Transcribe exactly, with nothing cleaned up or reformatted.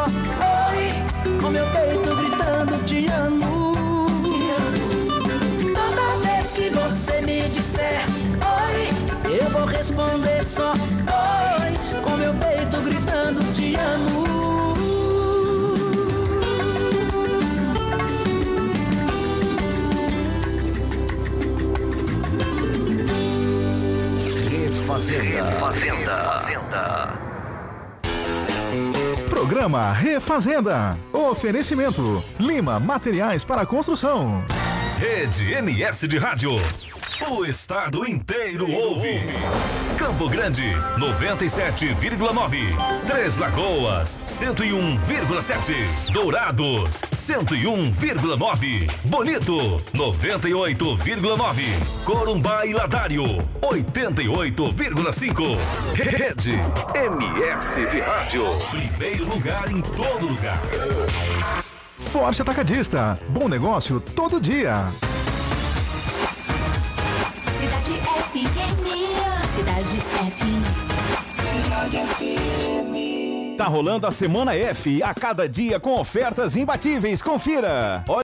oi, com meu peito gritando te amo. Toda vez que você me disser oi, eu vou responder só oi, com meu peito gritando te amo. Refazenda. Refazenda. Programa Refazenda. Oferecimento: Lima Materiais para Construção. Rede M S de Rádio. O estado inteiro ouve. Campo Grande, noventa e sete vírgula nove. Três Lagoas, cento e um vírgula sete. Dourados, cento e um vírgula nove. Bonito, noventa e oito vírgula nove. Corumbá e Ladário, oitenta e oito vírgula cinco. Rede M S de Rádio. Primeiro lugar em todo lugar. Forte Atacadista. Bom negócio todo dia. Cidade F M. Cidade F M. Cidade F M. Tá rolando a Semana F, a cada dia com ofertas imbatíveis. Confira.